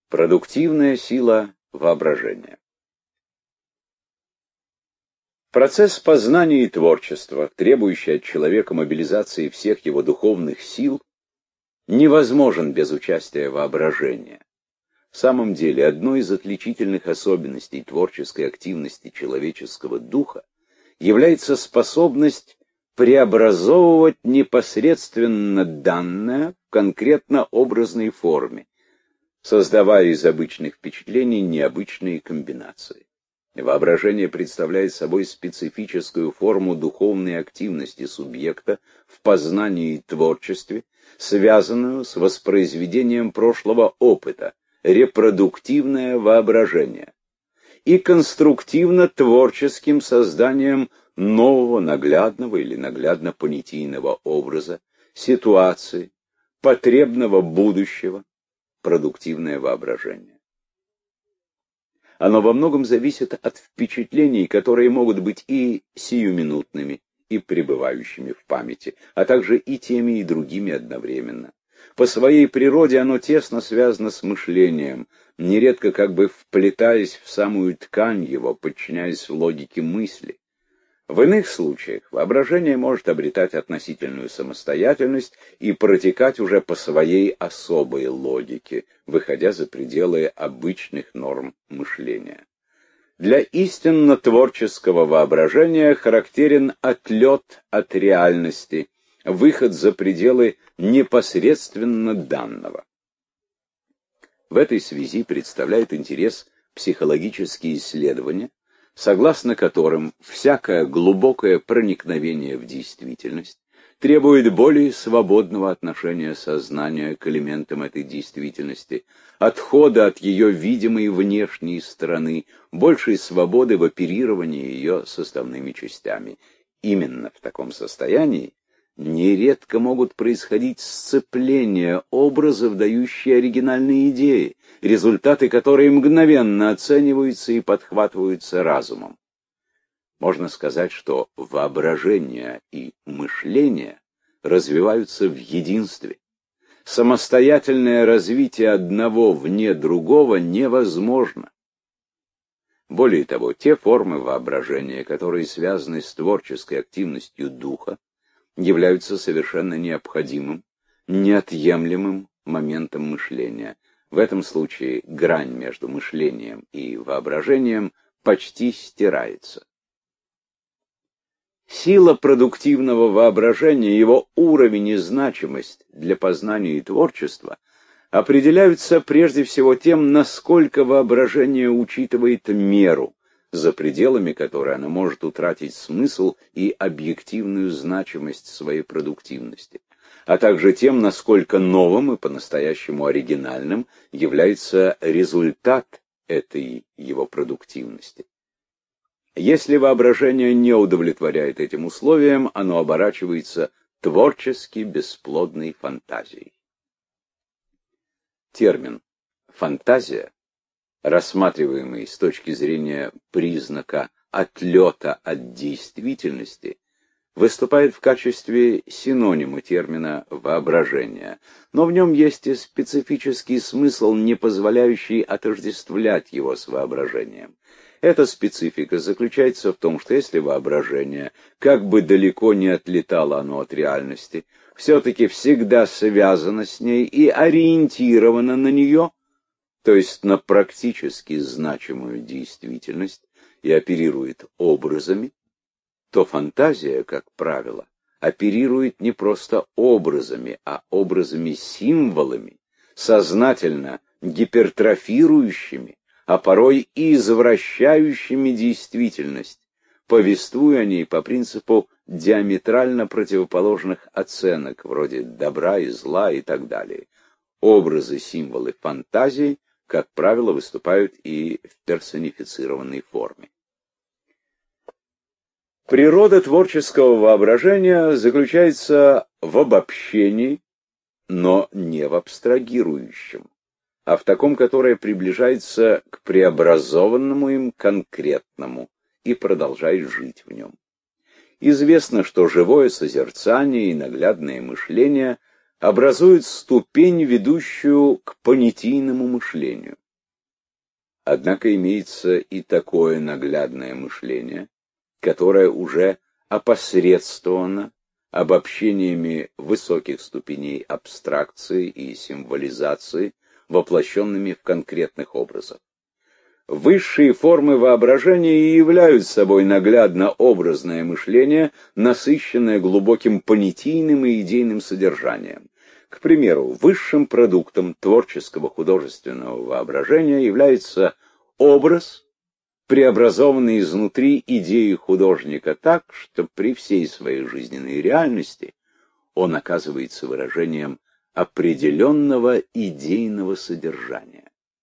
Продуктивная сила воображения. Процесс познания и творчества, требующий от человека мобилизации всех его духовных сил, невозможен без участия воображения. В самом деле, одной из отличительных особенностей творческой активности человеческого духа является способность преобразовывать непосредственно данное в конкретно-образной форме, создавая из обычных впечатлений необычные комбинации. Воображение представляет собой специфическую форму духовной активности субъекта в познании и творчестве, связанную с воспроизведением прошлого опыта, репродуктивное воображение, и конструктивно-творческим созданием нового наглядного или наглядно-понятийного образа, ситуации, потребного будущего, продуктивное воображение. Оно во многом зависит от впечатлений, которые могут быть и сиюминутными, и пребывающими в памяти, а также и теми, и другими одновременно. По своей природе оно тесно связано с мышлением, нередко как бы вплетаясь в самую ткань его, подчиняясь логике мысли. В иных случаях воображение может обретать относительную самостоятельность и протекать уже по своей особой логике, выходя за пределы обычных норм мышления. Для истинно творческого воображения характерен отлет от реальности, выход за пределы непосредственно данного. В этой связи представляет интерес психологические исследования, согласно которым всякое глубокое проникновение в действительность требует более свободного отношения сознания к элементам этой действительности, отхода от ее видимой внешней стороны, большей свободы в оперировании ее составными частями. Именно в таком состоянии нередко могут происходить сцепления образов, дающие оригинальные идеи, результаты которой мгновенно оцениваются и подхватываются разумом. Можно сказать, что воображение и мышление развиваются в единстве. Самостоятельное развитие одного вне другого невозможно. Более того, те формы воображения, которые связаны с творческой активностью духа, являются совершенно необходимым, неотъемлемым моментом мышления. В этом случае грань между мышлением и воображением почти стирается. Сила продуктивного воображения, его уровень и значимость для познания и творчества определяются прежде всего тем, насколько воображение учитывает меру, за пределами которой оно может утратить смысл и объективную значимость своей продуктивности, а также тем, насколько новым и по-настоящему оригинальным является результат этой его продуктивности. Если воображение не удовлетворяет этим условиям, оно оборачивается творчески бесплодной фантазией. Термин «фантазия», рассматриваемый с точки зрения признака отлета от действительности, выступает в качестве синонима термина «воображение», но в нем есть и специфический смысл, не позволяющий отождествлять его с воображением. Эта специфика заключается в том, что если воображение, как бы далеко не отлетало оно от реальности, все-таки всегда связано с ней и ориентировано на нее, то есть на практически значимую действительность, и оперирует образами, то фантазия, как правило, оперирует не просто образами, а образами-символами, сознательно гипертрофирующими, а порой и извращающими действительность, повествуя о ней по принципу диаметрально противоположных оценок, вроде добра и зла и так далее. Образы, символы фантазии, как правило, выступают и в персонифицированной форме. Природа творческого воображения заключается в обобщении, но не в абстрагирующем, а в таком, которое приближается к преобразованному им конкретному и продолжает жить в нем. Известно, что живое созерцание и наглядное мышление образует ступень, ведущую к понятийному мышлению. Однако имеется и такое наглядное мышление, которое уже опосредствовано обобщениями высоких ступеней абстракции и символизации, воплощенными в конкретных образах. Высшие формы воображения и являют собой наглядно-образное мышление, насыщенное глубоким понятийным и идейным содержанием. К примеру, высшим продуктом творческого художественного воображения является образ, преобразованный изнутри идеи художника так, что при всей своей жизненной реальности он оказывается выражением определенного идейного содержания.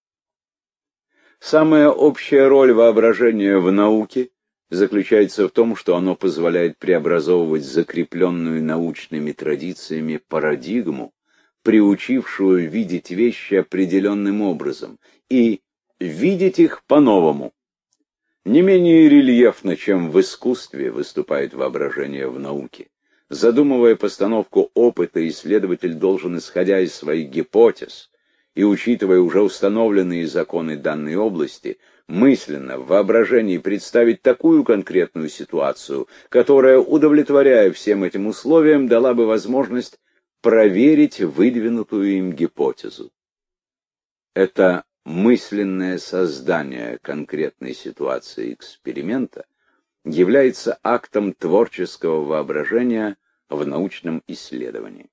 Самая общая роль воображения в науке заключается в том, что оно позволяет преобразовывать закрепленную научными традициями парадигму, приучившую видеть вещи определенным образом, и видеть их по-новому. Не менее рельефно, чем в искусстве, выступает воображение в науке. Задумывая постановку опыта, исследователь должен, исходя из своих гипотез и учитывая уже установленные законы данной области, мысленно в воображении представить такую конкретную ситуацию, которая, удовлетворяя всем этим условиям, дала бы возможность проверить выдвинутую им гипотезу. Это мысленное создание конкретной ситуации эксперимента является актом творческого воображения в научном исследовании.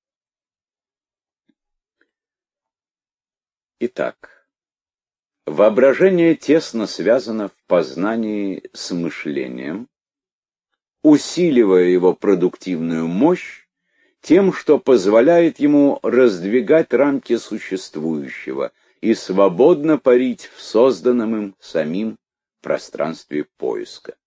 Итак, воображение тесно связано в познании с мышлением, усиливая его продуктивную мощь тем, что позволяет ему раздвигать рамки существующего и свободно парить в созданном им самим пространстве поиска.